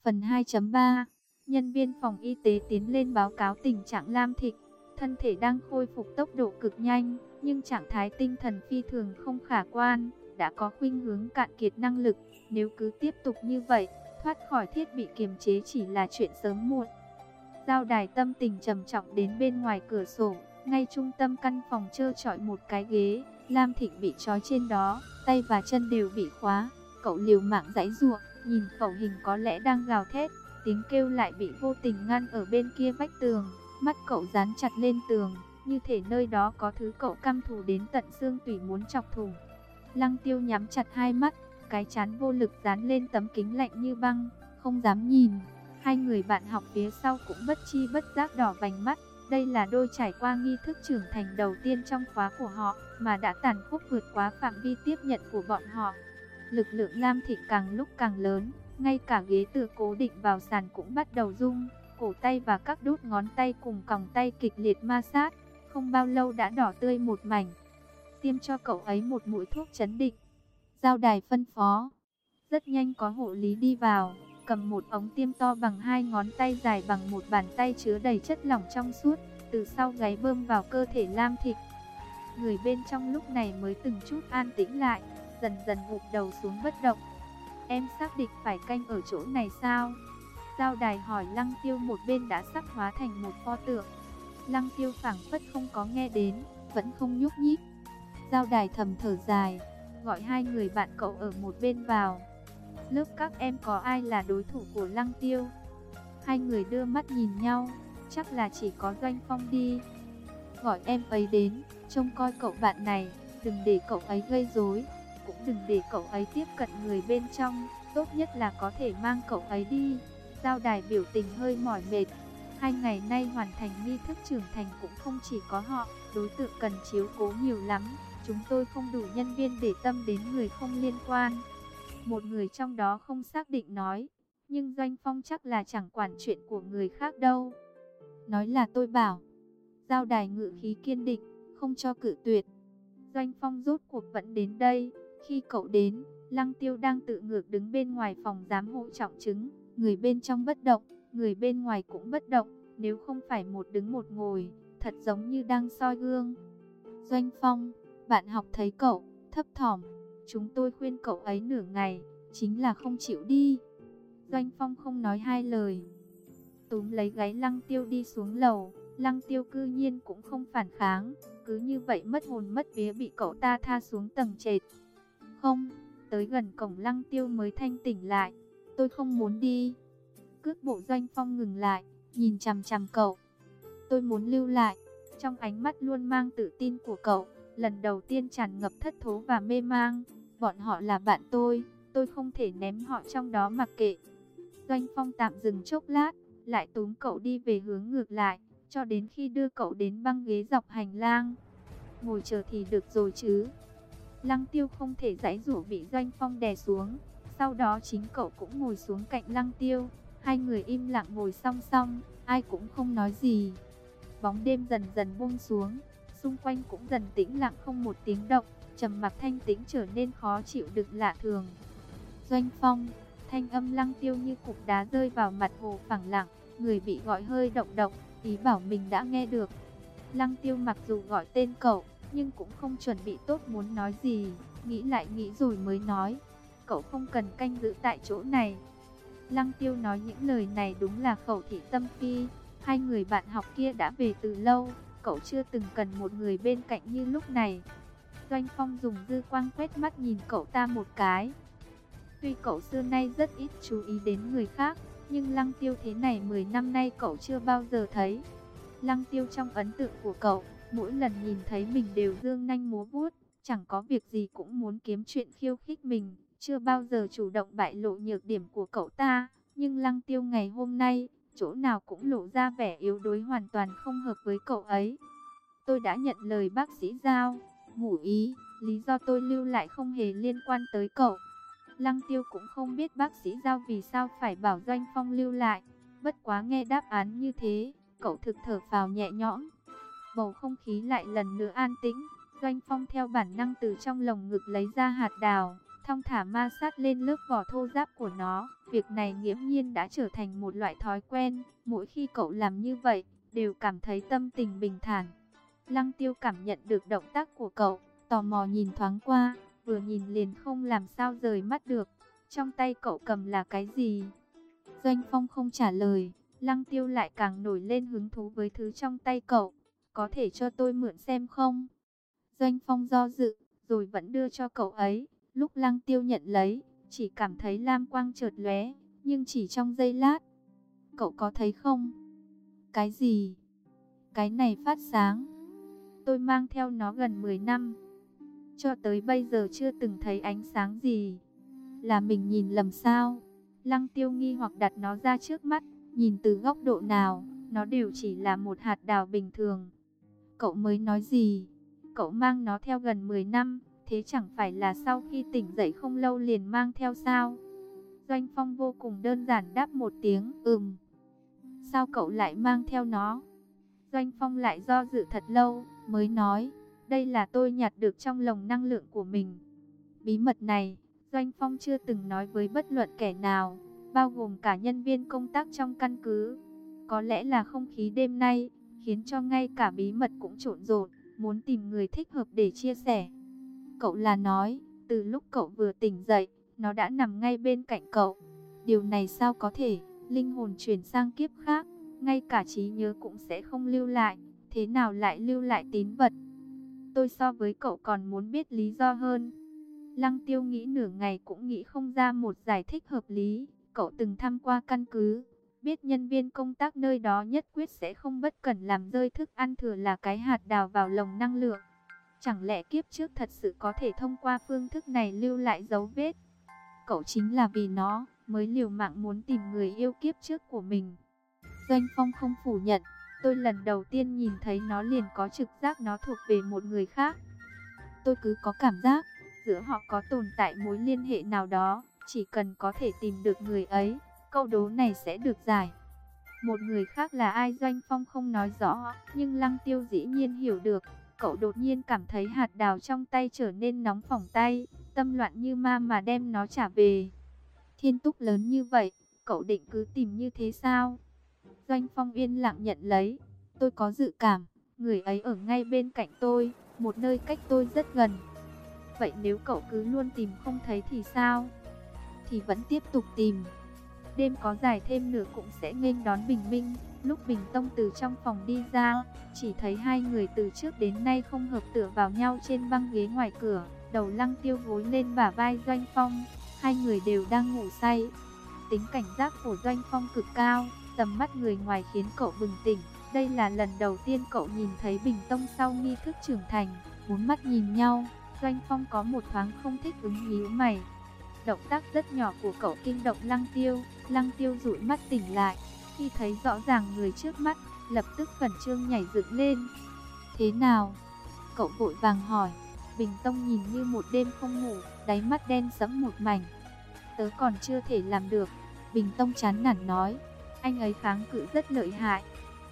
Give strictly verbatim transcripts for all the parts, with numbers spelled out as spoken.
Phần hai chấm ba. Nhân viên phòng y tế tiến lên báo cáo tình trạng Lam Thịnh. Thân thể đang khôi phục tốc độ cực nhanh, nhưng trạng thái tinh thần phi thường không khả quan, đã có khuynh hướng cạn kiệt năng lực. Nếu cứ tiếp tục như vậy, thoát khỏi thiết bị kiềm chế chỉ là chuyện sớm muộn. Giao Đài tâm tình trầm trọng đến bên ngoài cửa sổ, ngay trung tâm căn phòng trơ trọi một cái ghế. Lam Thịnh bị trói trên đó, tay và chân đều bị khóa. Cậu liều mạng giãy giụa, nhìn khẩu hình có lẽ đang gào thét, tiếng kêu lại bị vô tình ngăn ở bên kia vách tường. Mắt cậu dán chặt lên tường, như thể nơi đó có thứ cậu căm thù đến tận xương tủy muốn chọc thủng. Lăng Tiêu nhắm chặt hai mắt, cái trán vô lực dán lên tấm kính lạnh như băng, không dám nhìn. Hai người bạn học phía sau cũng bất chi bất giác đỏ vành mắt. Đây là đôi trải qua nghi thức trưởng thành đầu tiên trong khóa của họ, mà đã tàn khốc vượt quá phạm vi tiếp nhận của bọn họ. Lực lượng Lam Thịnh càng lúc càng lớn, ngay cả ghế tựa cố định vào sàn cũng bắt đầu rung. Cổ tay và các đốt ngón tay cùng còng tay kịch liệt ma sát, không bao lâu đã đỏ tươi một mảnh. Tiêm cho cậu ấy một mũi thuốc trấn định. Giao Đài phân phó. Rất nhanh có hộ lý đi vào, cầm một ống tiêm to bằng hai ngón tay dài bằng một bàn tay chứa đầy chất lỏng trong suốt, từ sau gáy bơm vào cơ thể Lam Thịnh. Người bên trong lúc này mới từng chút an tĩnh lại, dần dần gục đầu xuống bất động. Em xác định phải canh ở chỗ này sao? Giao Đài hỏi Lăng Tiêu, một bên đã sắc hóa thành một pho tượng. Lăng Tiêu phảng phất không có nghe đến, vẫn không nhúc nhích. Giao Đài thầm thở dài, gọi hai người bạn cậu ở một bên vào. Lớp các em có ai là đối thủ của Lăng Tiêu? Hai người đưa mắt nhìn nhau, chắc là chỉ có Doanh Phong đi. Gọi em ấy đến, trông coi cậu bạn này, đừng để cậu ấy gây rối, cũng đừng để cậu ấy tiếp cận người bên trong, tốt nhất là có thể mang cậu ấy đi. Giao Đài biểu tình hơi mỏi mệt. Hai ngày nay hoàn thành nghi thức trưởng thành cũng không chỉ có họ, đối tượng cần chiếu cố nhiều lắm. Chúng tôi không đủ nhân viên để tâm đến người không liên quan. Một người trong đó không xác định nói, nhưng Doanh Phong chắc là chẳng quản chuyện của người khác đâu. Nói là tôi bảo. Giao Đài ngự khí kiên định, không cho cự tuyệt. Doanh Phong rốt cuộc vẫn đến đây. Khi cậu đến, Lăng Tiêu đang tự ngược đứng bên ngoài phòng giám hộ trọng chứng. Người bên trong bất động, người bên ngoài cũng bất động. Nếu không phải một đứng một ngồi, thật giống như đang soi gương. Doanh Phong, bạn học thấy cậu thấp thỏm. Chúng tôi khuyên cậu ấy nửa ngày, chính là không chịu đi. Doanh Phong không nói hai lời, túm lấy gáy Lăng Tiêu đi xuống lầu. Lăng Tiêu cư nhiên cũng không phản kháng, cứ như vậy mất hồn mất vía bị cậu ta tha xuống tầng trệt. Không, tới gần cổng Lăng Tiêu mới thanh tỉnh lại. Tôi không muốn đi. Cước bộ Doanh Phong ngừng lại, nhìn chằm chằm cậu. Tôi muốn lưu lại. Trong ánh mắt luôn mang tự tin của cậu, lần đầu tiên tràn ngập thất thố và mê mang. Bọn họ là bạn tôi, tôi không thể ném họ trong đó mặc kệ. Doanh Phong tạm dừng chốc lát, lại túm cậu đi về hướng ngược lại, cho đến khi đưa cậu đến băng ghế dọc hành lang. Ngồi chờ thì được rồi chứ. Lăng Tiêu không thể giãy giụa bị Doanh Phong đè xuống. Sau đó chính cậu cũng ngồi xuống cạnh Lăng Tiêu. Hai người im lặng ngồi song song, ai cũng không nói gì. Bóng đêm dần dần buông xuống, xung quanh cũng dần tĩnh lặng không một tiếng động. Trầm mặc thanh tĩnh trở nên khó chịu được lạ thường. Doanh Phong, thanh âm Lăng Tiêu như cục đá rơi vào mặt hồ phẳng lặng. Người bị gọi hơi động động, ý bảo mình đã nghe được. Lăng Tiêu mặc dù gọi tên cậu, nhưng cũng không chuẩn bị tốt muốn nói gì. Nghĩ lại nghĩ rồi mới nói, cậu không cần canh giữ tại chỗ này. Lăng Tiêu nói những lời này đúng là khẩu thị tâm phi. Hai người bạn học kia đã về từ lâu, cậu chưa từng cần một người bên cạnh như lúc này. Doanh Phong dùng dư quang quét mắt nhìn cậu ta một cái. Tuy cậu xưa nay rất ít chú ý đến người khác, nhưng Lăng Tiêu thế này mười năm nay cậu chưa bao giờ thấy. Lăng Tiêu trong ấn tượng của cậu, mỗi lần nhìn thấy mình đều dương nanh múa vuốt, chẳng có việc gì cũng muốn kiếm chuyện khiêu khích mình, chưa bao giờ chủ động bại lộ nhược điểm của cậu ta. Nhưng Lăng Tiêu ngày hôm nay, chỗ nào cũng lộ ra vẻ yếu đuối, hoàn toàn không hợp với cậu ấy. Tôi đã nhận lời bác sĩ Giao, ngụ ý, lý do tôi lưu lại không hề liên quan tới cậu. Lăng Tiêu cũng không biết bác sĩ Giao vì sao phải bảo Doanh Phong lưu lại. Bất quá nghe đáp án như thế, cậu thực thở phào nhẹ nhõm. Bầu không khí lại lần nữa an tĩnh. Doanh Phong theo bản năng từ trong lồng ngực lấy ra hạt đào, thong thả ma sát lên lớp vỏ thô ráp của nó. Việc này nghiễm nhiên đã trở thành một loại thói quen. Mỗi khi cậu làm như vậy, đều cảm thấy tâm tình bình thản. Lăng Tiêu cảm nhận được động tác của cậu, tò mò nhìn thoáng qua, vừa nhìn liền không làm sao rời mắt được. Trong tay cậu cầm là cái gì? Doanh Phong không trả lời, Lăng Tiêu lại càng nổi lên hứng thú với thứ trong tay cậu. Có thể cho tôi mượn xem không? Doanh Phong do dự, rồi vẫn đưa cho cậu ấy. Lúc Lăng Tiêu nhận lấy, chỉ cảm thấy lam quang chợt lóe, nhưng chỉ trong giây lát. Cậu có thấy không? Cái gì? Cái này phát sáng. Tôi mang theo nó gần mười năm. Cho tới bây giờ chưa từng thấy ánh sáng gì. Là mình nhìn lầm sao? Lăng Tiêu nghi hoặc đặt nó ra trước mắt. Nhìn từ góc độ nào, nó đều chỉ là một hạt đào bình thường. Cậu mới nói gì? Cậu mang nó theo gần mười năm. Thế chẳng phải là sau khi tỉnh dậy không lâu liền mang theo sao? Doanh Phong vô cùng đơn giản đáp một tiếng ừm. Sao cậu lại mang theo nó? Doanh Phong lại do dự thật lâu, mới nói, đây là tôi nhặt được trong lồng năng lượng của mình. Bí mật này, Doanh Phong chưa từng nói với bất luận kẻ nào, bao gồm cả nhân viên công tác trong căn cứ. Có lẽ là không khí đêm nay, khiến cho ngay cả bí mật cũng trộn rộn, muốn tìm người thích hợp để chia sẻ. Cậu là nói, từ lúc cậu vừa tỉnh dậy, nó đã nằm ngay bên cạnh cậu. Điều này sao có thể, linh hồn chuyển sang kiếp khác, ngay cả trí nhớ cũng sẽ không lưu lại, thế nào lại lưu lại tín vật? Tôi so với cậu còn muốn biết lý do hơn. Lăng Tiêu nghĩ nửa ngày cũng nghĩ không ra một giải thích hợp lý. Cậu từng thăm qua căn cứ, biết nhân viên công tác nơi đó nhất quyết sẽ không bất cẩn làm rơi thức ăn thừa là cái hạt đào vào lồng năng lượng. Chẳng lẽ kiếp trước thật sự có thể thông qua phương thức này lưu lại dấu vết? Cậu chính là vì nó mới liều mạng muốn tìm người yêu kiếp trước của mình. Doanh Phong không phủ nhận, tôi lần đầu tiên nhìn thấy nó liền có trực giác nó thuộc về một người khác. Tôi cứ có cảm giác, giữa họ có tồn tại mối liên hệ nào đó, chỉ cần có thể tìm được người ấy, câu đố này sẽ được giải. Một người khác là ai Doanh Phong không nói rõ, nhưng Lăng Tiêu dĩ nhiên hiểu được. Cậu đột nhiên cảm thấy hạt đào trong tay trở nên nóng phỏng tay, tâm loạn như ma mà đem nó trả về. Thiên túc lớn như vậy, cậu định cứ tìm như thế sao? Doanh Phong yên lặng nhận lấy. Tôi có dự cảm, người ấy ở ngay bên cạnh tôi, một nơi cách tôi rất gần. Vậy nếu cậu cứ luôn tìm không thấy thì sao? Thì vẫn tiếp tục tìm. Đêm có dài thêm nửa cũng sẽ nghênh đón bình minh. Lúc Bình Tông từ trong phòng đi ra, chỉ thấy hai người từ trước đến nay không hợp tựa vào nhau trên băng ghế ngoài cửa. Đầu Lăng Tiêu gối lên bả vai Doanh Phong, hai người đều đang ngủ say. Tính cảnh giác của Doanh Phong cực cao, tầm mắt người ngoài khiến cậu bừng tỉnh. Đây là lần đầu tiên cậu nhìn thấy Bình Tông sau nghi thức trưởng thành. Bốn mắt nhìn nhau, Doanh Phong có một thoáng không thích ứng, nhíu mày. Động tác rất nhỏ của cậu kinh động Lăng Tiêu. Lăng Tiêu dụi mắt tỉnh lại, khi thấy rõ ràng người trước mắt, lập tức khẩn trương nhảy dựng lên. Thế nào? Cậu vội vàng hỏi. Bình Tông nhìn như một đêm không ngủ, đáy mắt đen sẫm một mảnh. Tớ còn chưa thể làm được. Bình Tông chán nản nói. Anh ấy kháng cự rất lợi hại.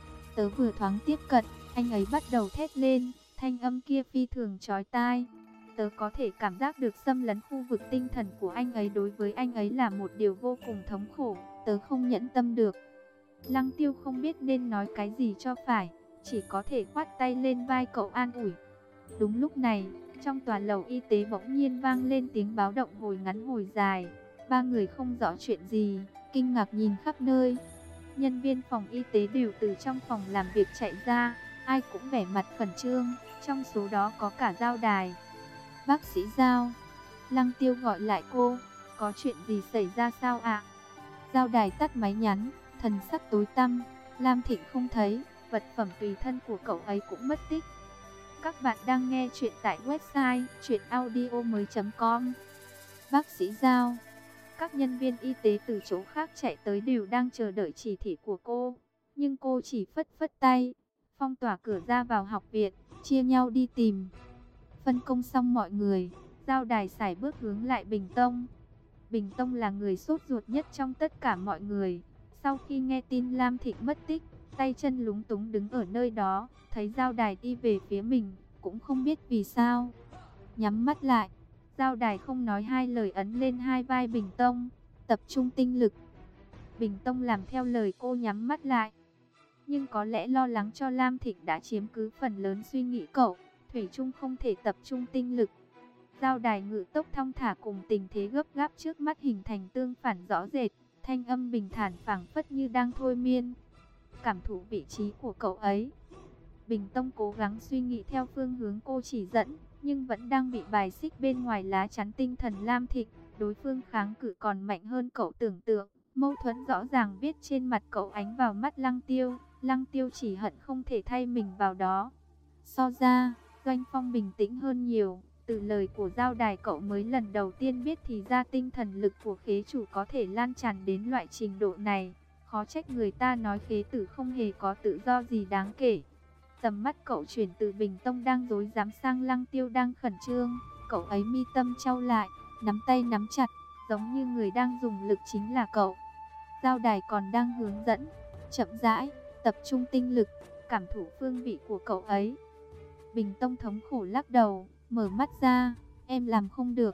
Tớ vừa thoáng tiếp cận, anh ấy bắt đầu thét lên, thanh âm kia phi thường chói tai. Tớ có thể cảm giác được xâm lấn khu vực tinh thần của anh ấy đối với anh ấy là một điều vô cùng thống khổ. Tớ không nhẫn tâm được. Lăng Tiêu không biết nên nói cái gì cho phải, chỉ có thể khoát tay lên vai cậu an ủi. Đúng lúc này, trong tòa lầu y tế bỗng nhiên vang lên tiếng báo động hồi ngắn hồi dài. Ba người không rõ chuyện gì, kinh ngạc nhìn khắp nơi. Nhân viên phòng y tế đều từ trong phòng làm việc chạy ra, ai cũng vẻ mặt khẩn trương, trong số đó có cả Giao Đài. Bác sĩ Giao, Lăng Tiêu gọi lại cô, có chuyện gì xảy ra sao ạ? Giao Đài tắt máy nhắn, thần sắc tối tăm. Lam Thịnh không thấy, vật phẩm tùy thân của cậu ấy cũng mất tích. Các bạn đang nghe chuyện tại website truyện audio mới chấm com. Bác sĩ Giao, các nhân viên y tế từ chỗ khác chạy tới đều đang chờ đợi chỉ thị của cô, nhưng cô chỉ phất phất tay, phong tỏa cửa ra vào học viện, chia nhau đi tìm. Phân công xong mọi người, Giao Đài sải bước hướng lại Bình Tông. Bình Tông là người sốt ruột nhất trong tất cả mọi người. Sau khi nghe tin Lam Thịnh mất tích, tay chân lúng túng đứng ở nơi đó, thấy Giao Đài đi về phía mình, cũng không biết vì sao. Nhắm mắt lại, Giao Đài không nói hai lời ấn lên hai vai Bình Tông, tập trung tinh lực. Bình Tông làm theo lời cô, nhắm mắt lại. Nhưng có lẽ lo lắng cho Lam Thịnh đã chiếm cứ phần lớn suy nghĩ cậu, thủy chung không thể tập trung tinh lực. Giao Đài ngự tốc thong thả cùng tình thế gấp gáp trước mắt hình thành tương phản rõ rệt, thanh âm bình thản phảng phất như đang thôi miên. Cảm thụ vị trí của cậu ấy. Bình Tông cố gắng suy nghĩ theo phương hướng cô chỉ dẫn, nhưng vẫn đang bị bài xích bên ngoài lá chắn tinh thần Lam Thịnh. Đối phương kháng cự còn mạnh hơn cậu tưởng tượng, mâu thuẫn rõ ràng viết trên mặt cậu ánh vào mắt Lăng Tiêu. Lăng Tiêu chỉ hận không thể thay mình vào đó. So ra, Doanh Phong bình tĩnh hơn nhiều. Từ lời của Giao Đài cậu mới lần đầu tiên biết thì ra tinh thần lực của khế chủ có thể lan tràn đến loại trình độ này. Khó trách người ta nói khế tử không hề có tự do gì đáng kể. Tầm mắt cậu chuyển từ Bình Tông đang rối rắm sang Lăng Tiêu đang khẩn trương. Cậu ấy mi tâm chau lại, nắm tay nắm chặt, giống như người đang dùng lực chính là cậu. Giao Đài còn đang hướng dẫn, chậm rãi, tập trung tinh lực, cảm thụ phương vị của cậu ấy. Bình Tông thống khổ lắc đầu, mở mắt ra, em làm không được.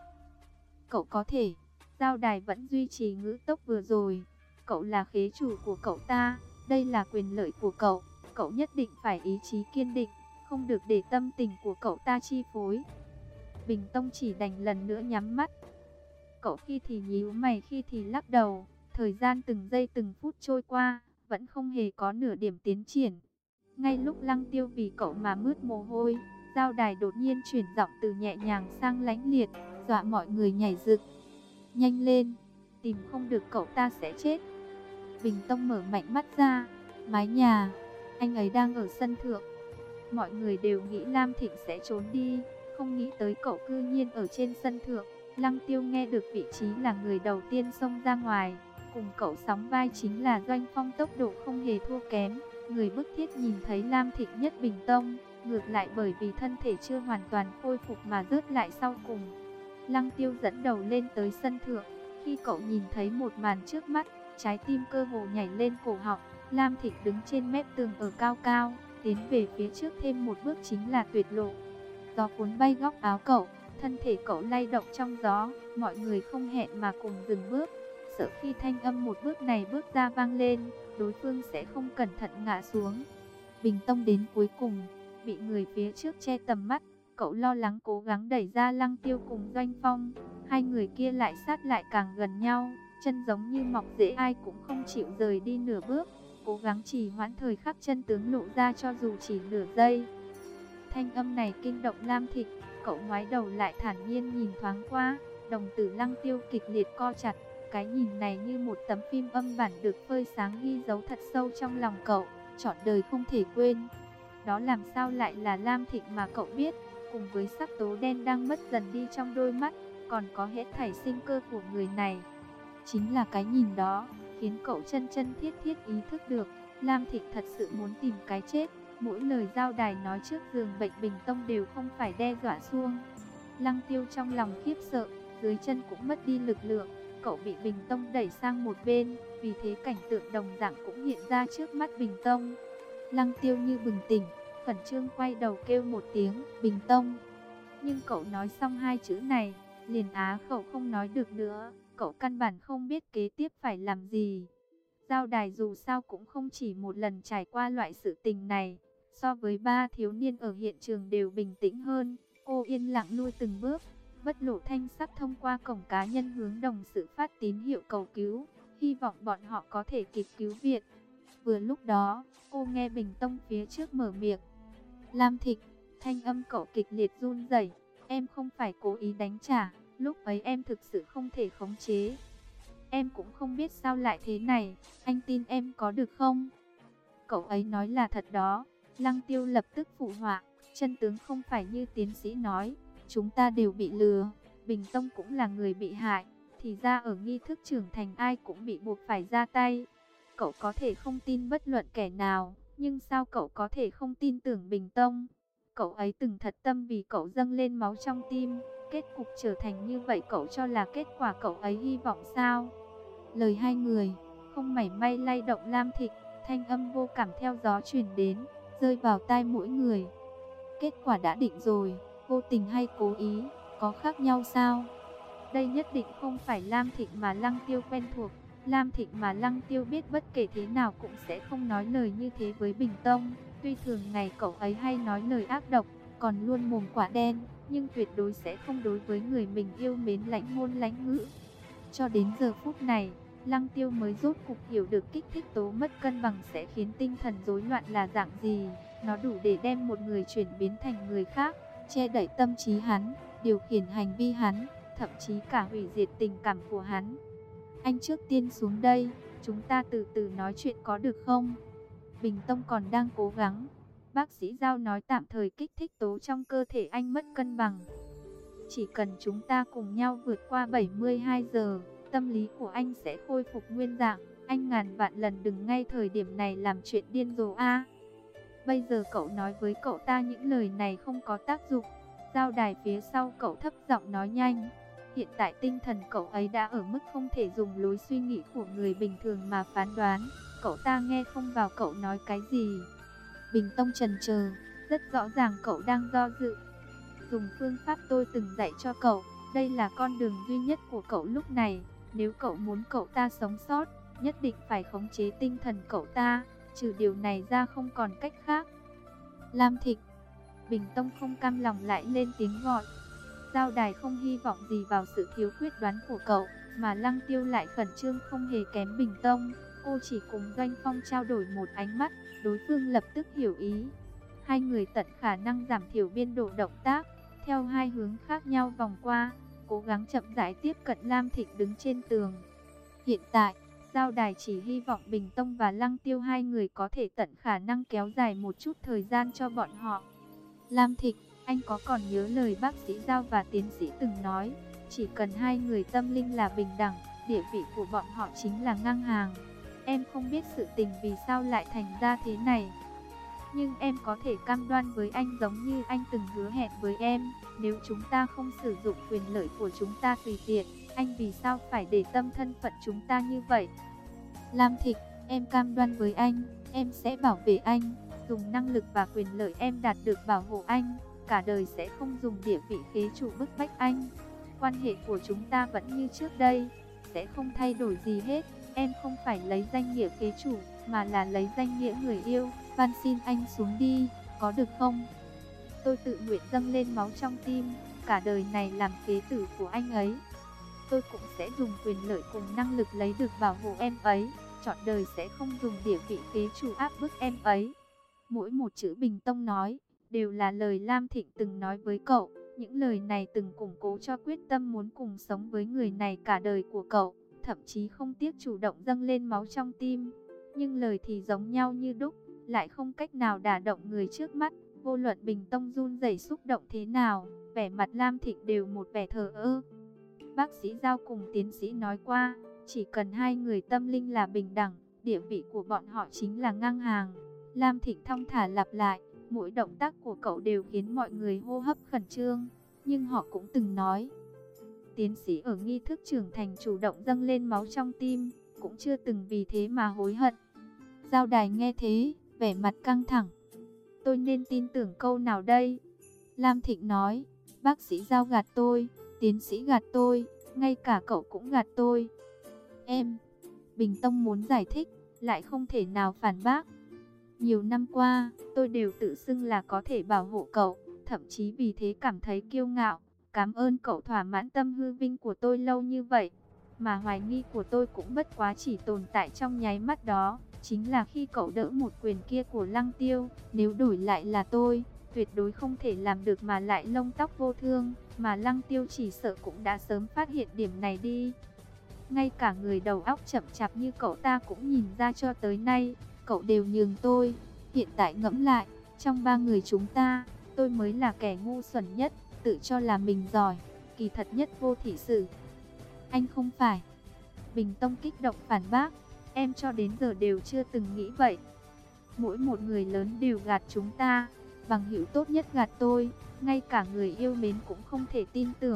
Cậu có thể. Giao Đài vẫn duy trì ngữ tốc vừa rồi. Cậu là khế chủ của cậu ta, đây là quyền lợi của cậu. Cậu nhất định phải ý chí kiên định, không được để tâm tình của cậu ta chi phối. Bình Tông chỉ đành lần nữa nhắm mắt. Cậu khi thì nhíu mày, khi thì lắc đầu. Thời gian từng giây từng phút trôi qua, vẫn không hề có nửa điểm tiến triển. Ngay lúc Lăng Tiêu vì cậu mà mướt mồ hôi, Giao Đài đột nhiên chuyển giọng từ nhẹ nhàng sang lãnh liệt, dọa mọi người nhảy dựng. Nhanh lên, tìm không được cậu ta sẽ chết. Bình Tông mở mạnh mắt ra, mái nhà, anh ấy đang ở sân thượng. Mọi người đều nghĩ Lam Thịnh sẽ trốn đi, không nghĩ tới cậu cư nhiên ở trên sân thượng. Lăng Tiêu nghe được vị trí là người đầu tiên xông ra ngoài, cùng cậu sóng vai chính là Doanh Phong, tốc độ không hề thua kém. Người bức thiết nhìn thấy Lam Thịnh nhất Bình Tông, ngược lại bởi vì thân thể chưa hoàn toàn khôi phục mà rớt lại sau cùng. Lăng Tiêu dẫn đầu lên tới sân thượng, khi cậu nhìn thấy một màn trước mắt, trái tim cơ hồ nhảy lên cổ họng. Lam Thịnh đứng trên mép tường ở cao cao, tiến về phía trước thêm một bước chính là tuyệt lộ. Gió cuốn bay góc áo cậu, thân thể cậu lay động trong gió, mọi người không hẹn mà cùng dừng bước, sợ khi thanh âm một bước này bước ra vang lên, đối phương sẽ không cẩn thận ngã xuống. Bình Tông đến cuối cùng, bị người phía trước che tầm mắt, cậu lo lắng cố gắng đẩy ra Lăng Tiêu cùng Doanh Phong, hai người kia lại sát lại càng gần nhau, chân giống như mọc rễ, ai cũng không chịu rời đi nửa bước, cố gắng trì hoãn thời khắc chân tướng lộ ra cho dù chỉ nửa giây. Thanh âm này kinh động Lam Thịnh, cậu ngoái đầu lại thản nhiên nhìn thoáng qua, đồng tử Lăng Tiêu kịch liệt co chặt, cái nhìn này như một tấm phim âm bản được phơi sáng ghi dấu thật sâu trong lòng cậu, trọn đời không thể quên. Đó làm sao lại là Lam Thịnh mà cậu biết, cùng với sắc tố đen đang mất dần đi trong đôi mắt, còn có hết thảy sinh cơ của người này. Chính là cái nhìn đó, khiến cậu chân chân thiết thiết ý thức được, Lam Thịnh thật sự muốn tìm cái chết. Mỗi lời Giao Đài nói trước giường bệnh Bình Tông đều không phải đe dọa xuông. Lăng Tiêu trong lòng khiếp sợ, dưới chân cũng mất đi lực lượng, cậu bị Bình Tông đẩy sang một bên, vì thế cảnh tượng đồng dạng cũng hiện ra trước mắt Bình Tông. Lăng Tiêu như bừng tỉnh, khẩn trương quay đầu kêu một tiếng, Bình Tông. Nhưng cậu nói xong hai chữ này, liền á khẩu không nói được nữa, cậu căn bản không biết kế tiếp phải làm gì. Giao Đài dù sao cũng không chỉ một lần trải qua loại sự tình này, so với ba thiếu niên ở hiện trường đều bình tĩnh hơn, cô yên lặng lui từng bước, bất lộ thanh sắc thông qua cổng cá nhân hướng đồng sự phát tín hiệu cầu cứu, hy vọng bọn họ có thể kịp cứu viện. Vừa lúc đó, cô nghe Bình Tông phía trước mở miệng. Lam Thịnh, thanh âm cậu kịch liệt run rẩy, em không phải cố ý đánh trả, lúc ấy em thực sự không thể khống chế. Em cũng không biết sao lại thế này, anh tin em có được không? Cậu ấy nói là thật đó. Lăng Tiêu lập tức phụ họa, chân tướng không phải như tiến sĩ nói, chúng ta đều bị lừa, Bình Tông cũng là người bị hại, thì ra ở nghi thức trưởng thành ai cũng bị buộc phải ra tay. Cậu có thể không tin bất luận kẻ nào, nhưng sao cậu có thể không tin tưởng Bình Tông? Cậu ấy từng thật tâm vì cậu dâng lên máu trong tim, kết cục trở thành như vậy cậu cho là kết quả cậu ấy hy vọng sao? Lời hai người, không mảy may lay động Lam Thịnh, thanh âm vô cảm theo gió truyền đến, rơi vào tai mỗi người. Kết quả đã định rồi, vô tình hay cố ý, có khác nhau sao? Đây nhất định không phải Lam Thịnh mà Lăng Tiêu quen thuộc. Lam Thịnh mà Lăng Tiêu biết bất kể thế nào cũng sẽ không nói lời như thế với Bình Tông. Tuy thường ngày cậu ấy hay nói lời ác độc, còn luôn mồm quả đen, nhưng tuyệt đối sẽ không đối với người mình yêu mến lãnh ngôn lãnh ngữ. Cho đến giờ phút này, Lăng Tiêu mới rốt cục hiểu được kích thích tố mất cân bằng sẽ khiến tinh thần rối loạn là dạng gì. Nó đủ để đem một người chuyển biến thành người khác, che đậy tâm trí hắn, điều khiển hành vi hắn, thậm chí cả hủy diệt tình cảm của hắn. Anh trước tiên xuống đây, chúng ta từ từ nói chuyện có được không? Bình Tông còn đang cố gắng. Bác sĩ Giao nói tạm thời kích thích tố trong cơ thể anh mất cân bằng. Chỉ cần chúng ta cùng nhau vượt qua bảy mươi hai giờ, tâm lý của anh sẽ khôi phục nguyên dạng. Anh ngàn vạn lần đừng ngay thời điểm này làm chuyện điên rồ a. Bây giờ cậu nói với cậu ta những lời này không có tác dụng. Giao đài phía sau cậu thấp giọng nói nhanh. Hiện tại tinh thần cậu ấy đã ở mức không thể dùng lối suy nghĩ của người bình thường mà phán đoán. Cậu ta nghe không vào cậu nói cái gì. Bình Tông chần chờ, rất rõ ràng cậu đang do dự. Dùng phương pháp tôi từng dạy cho cậu, đây là con đường duy nhất của cậu lúc này. Nếu cậu muốn cậu ta sống sót, nhất định phải khống chế tinh thần cậu ta, trừ điều này ra không còn cách khác. Lam Thịnh. Bình Tông không cam lòng lại lên tiếng gọi. Giao đài không hy vọng gì vào sự thiếu quyết đoán của cậu, mà Lăng Tiêu lại khẩn trương không hề kém Bình Tông. Cô chỉ cùng Doanh Phong trao đổi một ánh mắt, đối phương lập tức hiểu ý. Hai người tận khả năng giảm thiểu biên độ động tác, theo hai hướng khác nhau vòng qua, cố gắng chậm rãi tiếp cận Lam Thịnh đứng trên tường. Hiện tại, Giao đài chỉ hy vọng Bình Tông và Lăng Tiêu hai người có thể tận khả năng kéo dài một chút thời gian cho bọn họ. Lam Thịnh, anh có còn nhớ lời bác sĩ Giao và tiến sĩ từng nói, chỉ cần hai người tâm linh là bình đẳng, địa vị của bọn họ chính là ngang hàng. Em không biết sự tình vì sao lại thành ra thế này, nhưng em có thể cam đoan với anh giống như anh từng hứa hẹn với em, nếu chúng ta không sử dụng quyền lợi của chúng ta tùy tiện, anh vì sao phải để tâm thân phận chúng ta như vậy? Lam Thịnh, em cam đoan với anh, em sẽ bảo vệ anh, dùng năng lực và quyền lợi em đạt được bảo hộ anh, cả đời sẽ không dùng địa vị kế chủ bức bách anh. Quan hệ của chúng ta vẫn như trước đây, sẽ không thay đổi gì hết. Em không phải lấy danh nghĩa kế chủ, mà là lấy danh nghĩa người yêu. Van xin anh xuống đi, có được không? Tôi tự nguyện dâng lên máu trong tim, cả đời này làm kế tử của anh ấy. Tôi cũng sẽ dùng quyền lợi cùng năng lực lấy được bảo hộ em ấy, trọn đời sẽ không dùng địa vị kế chủ áp bức em ấy. Mỗi một chữ Bình Tông nói, đều là lời Lam Thịnh từng nói với cậu. Những lời này từng củng cố cho quyết tâm muốn cùng sống với người này cả đời của cậu, thậm chí không tiếc chủ động dâng lên máu trong tim. Nhưng lời thì giống nhau như đúc, lại không cách nào đả động người trước mắt. Vô luận Bình Tông run rẩy xúc động thế nào, vẻ mặt Lam Thịnh đều một vẻ thờ ơ. Bác sĩ Giao cùng tiến sĩ nói qua, chỉ cần hai người tâm linh là bình đẳng, địa vị của bọn họ chính là ngang hàng. Lam Thịnh thong thả lặp lại, mỗi động tác của cậu đều khiến mọi người hô hấp khẩn trương. Nhưng họ cũng từng nói, tiến sĩ ở nghi thức trưởng thành chủ động dâng lên máu trong tim, cũng chưa từng vì thế mà hối hận. Giao đài nghe thế, vẻ mặt căng thẳng. Tôi nên tin tưởng câu nào đây? Lam Thịnh nói, bác sĩ Giao gạt tôi, tiến sĩ gạt tôi, ngay cả cậu cũng gạt tôi. Em, Bình Tông muốn giải thích, lại không thể nào phản bác. Nhiều năm qua, tôi đều tự xưng là có thể bảo hộ cậu, thậm chí vì thế cảm thấy kiêu ngạo. Cảm ơn cậu thỏa mãn tâm hư vinh của tôi lâu như vậy. Mà hoài nghi của tôi cũng bất quá chỉ tồn tại trong nháy mắt đó. Chính là khi cậu đỡ một quyền kia của Lăng Tiêu. Nếu đổi lại là tôi, tuyệt đối không thể làm được mà lại lông tóc vô thương. Mà Lăng Tiêu chỉ sợ cũng đã sớm phát hiện điểm này đi. Ngay cả người đầu óc chậm chạp như cậu ta cũng nhìn ra cho tới nay, cậu đều nhường tôi. Hiện tại ngẫm lại, trong ba người chúng ta, tôi mới là kẻ ngu xuẩn nhất, tự cho là mình giỏi, kỳ thật nhất vô thị sự. Anh không phải. Bình Tông kích động phản bác, em cho đến giờ đều chưa từng nghĩ vậy. Mỗi một người lớn đều gạt chúng ta, bằng hữu tốt nhất gạt tôi, ngay cả người yêu mến cũng không thể tin tưởng.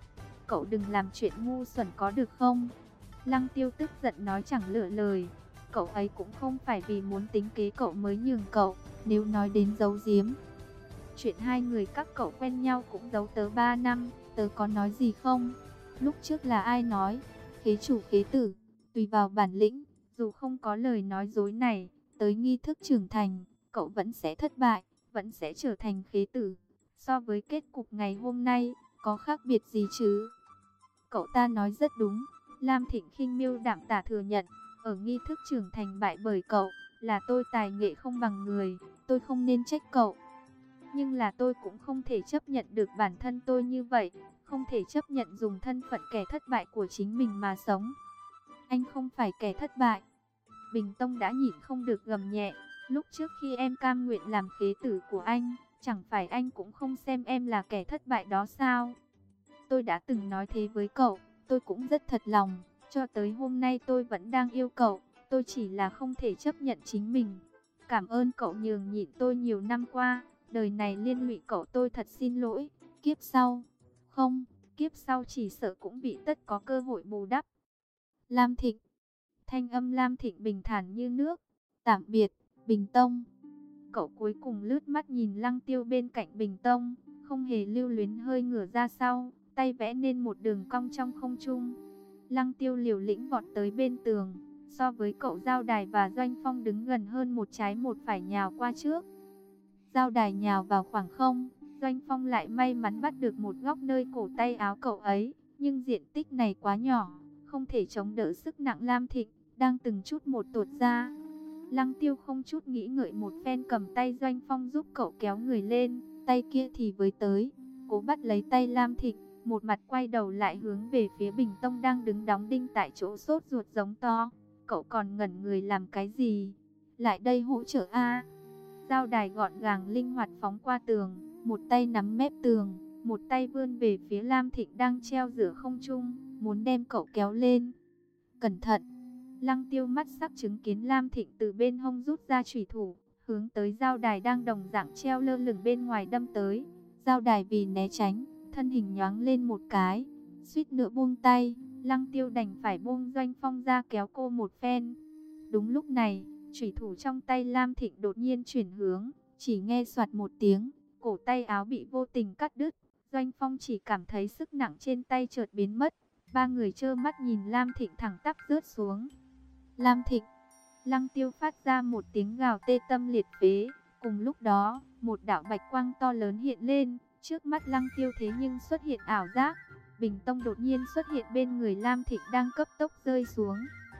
Cậu đừng làm chuyện ngu xuẩn có được không? Lăng Tiêu tức giận nói chẳng lựa lời. Cậu ấy cũng không phải vì muốn tính kế cậu mới nhường cậu. Nếu nói đến giấu giếm, chuyện hai người các cậu quen nhau cũng giấu tớ ba năm, Tớ có nói gì không? Lúc trước là ai nói? Khế chủ khế tử, tùy vào bản lĩnh, dù không có lời nói dối này, tới nghi thức trưởng thành, cậu vẫn sẽ thất bại, vẫn sẽ trở thành khế tử. So với kết cục ngày hôm nay, có khác biệt gì chứ? Cậu ta nói rất đúng, Lam Thịnh khinh miêu đạm tả thừa nhận, ở nghi thức trưởng thành bại bởi cậu, là tôi tài nghệ không bằng người, tôi không nên trách cậu. Nhưng là tôi cũng không thể chấp nhận được bản thân tôi như vậy, không thể chấp nhận dùng thân phận kẻ thất bại của chính mình mà sống. Anh không phải kẻ thất bại. Bình Tông đã nhịn không được gầm nhẹ, lúc trước khi em cam nguyện làm khế tử của anh, chẳng phải anh cũng không xem em là kẻ thất bại đó sao? Tôi đã từng nói thế với cậu, tôi cũng rất thật lòng, cho tới hôm nay tôi vẫn đang yêu cậu, tôi chỉ là không thể chấp nhận chính mình. Cảm ơn cậu nhường nhịn tôi nhiều năm qua, đời này liên lụy cậu tôi thật xin lỗi, kiếp sau, không, kiếp sau chỉ sợ cũng bị tất có cơ hội bù đắp. Lam Thịnh, thanh âm Lam Thịnh bình thản như nước, tạm biệt, Bình Tông. Cậu cuối cùng lướt mắt nhìn Lăng Tiêu bên cạnh Bình Tông, không hề lưu luyến hơi ngửa ra sau, tay vẽ nên một đường cong trong không trung. Lăng Tiêu liều lĩnh vọt tới bên tường, so với cậu Giao Đài và Doanh Phong đứng gần hơn một trái một phải nhào qua trước. Giao Đài nhào vào khoảng không, Doanh Phong lại may mắn bắt được một góc nơi cổ tay áo cậu ấy, nhưng diện tích này quá nhỏ, không thể chống đỡ sức nặng Lam Thịnh, đang từng chút một tuột ra. Lăng Tiêu không chút nghĩ ngợi một phen cầm tay Doanh Phong giúp cậu kéo người lên, tay kia thì với tới, cố bắt lấy tay Lam Thịnh, một mặt quay đầu lại hướng về phía Bình Tông đang đứng đóng đinh tại chỗ sốt ruột giống to. Cậu còn ngẩn người làm cái gì? Lại đây hỗ trợ a! Giao Đài gọn gàng linh hoạt phóng qua tường, một tay nắm mép tường, một tay vươn về phía Lam Thịnh đang treo giữa không trung, muốn đem cậu kéo lên. Cẩn thận! Lăng Tiêu mắt sắc chứng kiến Lam Thịnh từ bên hông rút ra chủy thủ, hướng tới Giao Đài đang đồng dạng treo lơ lửng bên ngoài đâm tới. Giao Đài vì né tránh, thân hình nhoáng lên một cái, suýt nữa buông tay. Lăng Tiêu đành phải buông Doanh Phong ra kéo cô một phen. Đúng lúc này, chủy thủ trong tay Lam Thịnh đột nhiên chuyển hướng, chỉ nghe soạt một tiếng, cổ tay áo bị vô tình cắt đứt. Doanh Phong chỉ cảm thấy sức nặng trên tay chợt biến mất. Ba người trơ mắt nhìn Lam Thịnh thẳng tắp rớt xuống. Lam Thịnh! Lăng Tiêu phát ra một tiếng gào tê tâm liệt phế. Cùng lúc đó, một đạo bạch quang to lớn hiện lên. Trước mắt Lăng Tiêu thế nhưng xuất hiện ảo giác. Bình Tông đột nhiên xuất hiện bên người Lam Thịnh đang cấp tốc rơi xuống.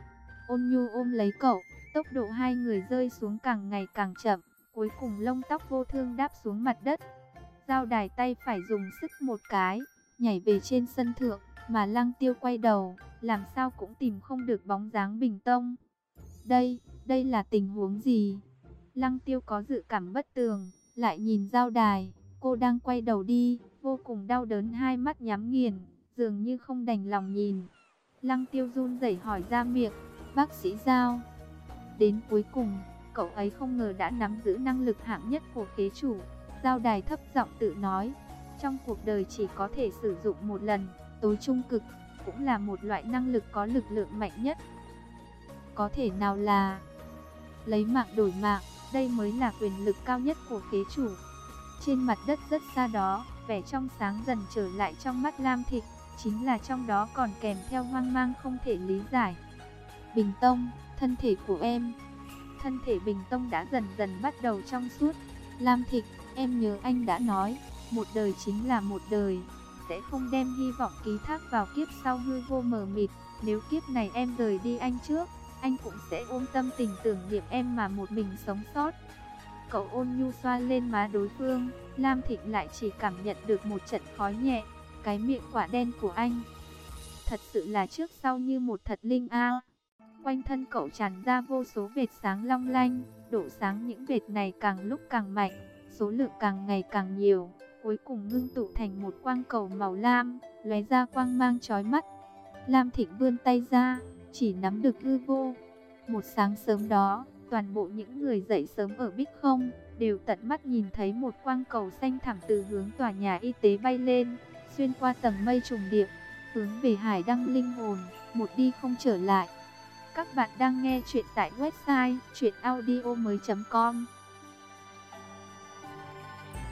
Ôn Nhu ôm lấy cậu, tốc độ hai người rơi xuống càng ngày càng chậm. Cuối cùng lông tóc vô thương đáp xuống mặt đất. Giao Đài tay phải dùng sức một cái, nhảy về trên sân thượng. Mà Lăng Tiêu quay đầu, làm sao cũng tìm không được bóng dáng Bình Tông. Đây, đây là tình huống gì? Lăng Tiêu có dự cảm bất tường, lại nhìn Giao Đài, cô đang quay đầu đi, vô cùng đau đớn, hai mắt nhắm nghiền, dường như không đành lòng nhìn. Lăng Tiêu run rẩy hỏi ra miệng, bác sĩ Giao. Đến cuối cùng, cậu ấy không ngờ đã nắm giữ năng lực hạng nhất của khế chủ. Giao Đài thấp giọng tự nói, trong cuộc đời chỉ có thể sử dụng một lần. Tối trung cực, cũng là một loại năng lực có lực lượng mạnh nhất. Có thể nào là lấy mạng đổi mạng, đây mới là quyền lực cao nhất của khế chủ. Trên mặt đất rất xa đó, vẻ trong sáng dần trở lại trong mắt Lam Thịnh, chính là trong đó còn kèm theo hoang mang không thể lý giải. Bình Tông, thân thể của em. Thân thể Bình Tông đã dần dần bắt đầu trong suốt. Lam Thịnh, em nhớ anh đã nói, một đời chính là một đời, sẽ không đem hy vọng ký thác vào kiếp sau hư vô mờ mịt. Nếu kiếp này em rời đi anh trước, anh cũng sẽ ôm tâm tình tưởng niệm em mà một mình sống sót. Cậu ôn nhu xoa lên má đối phương, Lam Thịnh lại chỉ cảm nhận được một trận khói nhẹ. Cái miệng quả đen của anh, thật sự là trước sau như một thật linh a. Quanh thân cậu tràn ra vô số vệt sáng long lanh, độ sáng những vệt này càng lúc càng mạnh, số lượng càng ngày càng nhiều. Cuối cùng ngưng tụ thành một quang cầu màu lam, lóe ra quang mang chói mắt. Lam Thịnh vươn tay ra, chỉ nắm được hư vô. Một sáng sớm đó, toàn bộ những người dậy sớm ở Bích Không đều tận mắt nhìn thấy một quang cầu xanh thẳm từ hướng tòa nhà y tế bay lên, xuyên qua tầng mây trùng điệp, hướng về hải đăng linh hồn, một đi không trở lại. Các bạn đang nghe chuyện tại website truyện audio mới chấm com.